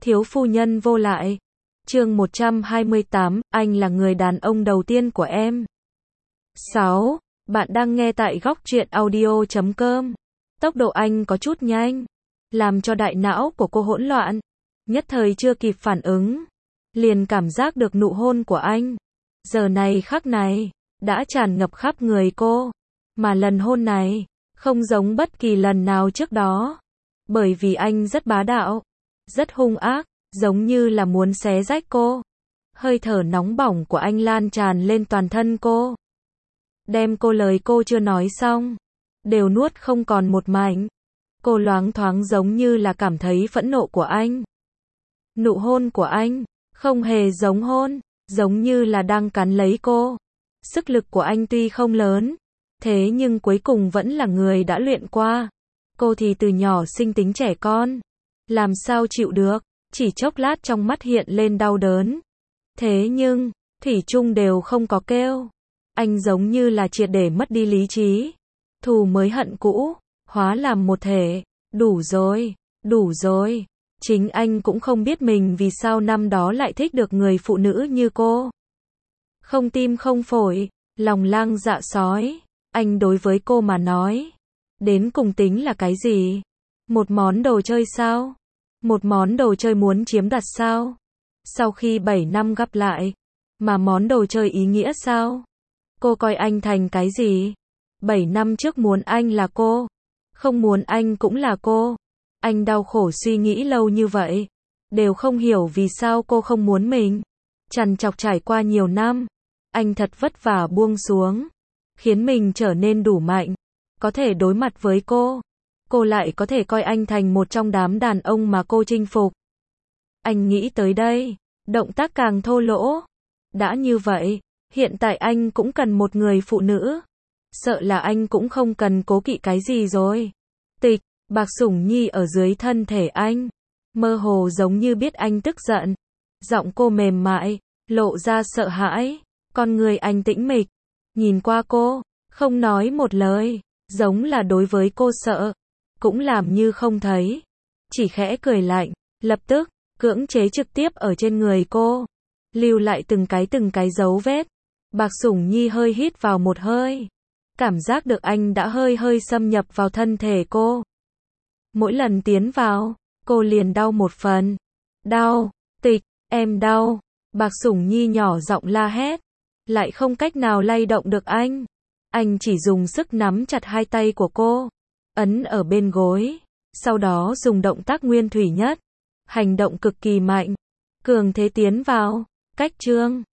Thiếu phu nhân vô lại. Chương 128, anh là người đàn ông đầu tiên của em. 6. Bạn đang nghe tại góc truyện audio.com. Tốc độ anh có chút nhanh, làm cho đại não của cô hỗn loạn. Nhất thời chưa kịp phản ứng, liền cảm giác được nụ hôn của anh. Giờ này khắc này, đã tràn ngập khắp người cô. Mà lần hôn này, không giống bất kỳ lần nào trước đó. Bởi vì anh rất bá đạo, rất hung ác, giống như là muốn xé rách cô. Hơi thở nóng bỏng của anh lan tràn lên toàn thân cô. Đem cô lời cô chưa nói xong, đều nuốt không còn một mảnh. Cô loáng thoáng giống như là cảm thấy phẫn nộ của anh. Nụ hôn của anh, không hề giống hôn, giống như là đang cắn lấy cô. Sức lực của anh tuy không lớn, thế nhưng cuối cùng vẫn là người đã luyện qua. Cô thì từ nhỏ sinh tính trẻ con, làm sao chịu được, chỉ chốc lát trong mắt hiện lên đau đớn. Thế nhưng, thủy chung đều không có kêu. Anh giống như là triệt để mất đi lý trí. Thù mới hận cũ, hóa làm một thể. Đủ rồi, đủ rồi. Chính anh cũng không biết mình vì sao năm đó lại thích được người phụ nữ như cô. Không tim không phổi, lòng lang dạ sói. Anh đối với cô mà nói, đến cùng tính là cái gì? Một món đồ chơi sao? Một món đồ chơi muốn chiếm đoạt sao? Sau khi 7 năm gặp lại, mà món đồ chơi ý nghĩa sao? Cô coi anh thành cái gì? 7 năm trước muốn anh là cô, không muốn anh cũng là cô. Anh đau khổ suy nghĩ lâu như vậy, đều không hiểu vì sao cô không muốn mình. Trằn trọc trải qua nhiều năm, anh thật vất vả buông xuống, khiến mình trở nên đủ mạnh, có thể đối mặt với cô. Cô lại có thể coi anh thành một trong đám đàn ông mà cô chinh phục. Anh nghĩ tới đây, động tác càng thô lỗ. Đã như vậy, hiện tại anh cũng cần một người phụ nữ. Sợ là anh cũng không cần cố kỵ cái gì rồi. Tịch, Bạc Sủng Nhi ở dưới thân thể anh, mơ hồ giống như biết anh tức giận. Giọng cô mềm mại, lộ ra sợ hãi. Con người anh tĩnh mịch, nhìn qua cô, không nói một lời, giống là đối với cô sợ, cũng làm như không thấy. Chỉ khẽ cười lạnh, lập tức, cưỡng chế trực tiếp ở trên người cô, lưu lại từng cái dấu vết. Bạc Sủng Nhi hơi hít vào một hơi, cảm giác được anh đã hơi xâm nhập vào thân thể cô. Mỗi lần tiến vào, cô liền đau một phần. Đau, Tịch, em đau. Bạc Sủng Nhi nhỏ giọng la hét, lại không cách nào lay động được anh. Anh chỉ dùng sức nắm chặt hai tay của cô, ấn ở bên gối, sau đó dùng động tác nguyên thủy nhất, hành động cực kỳ mạnh, cường thế tiến vào. Cách chương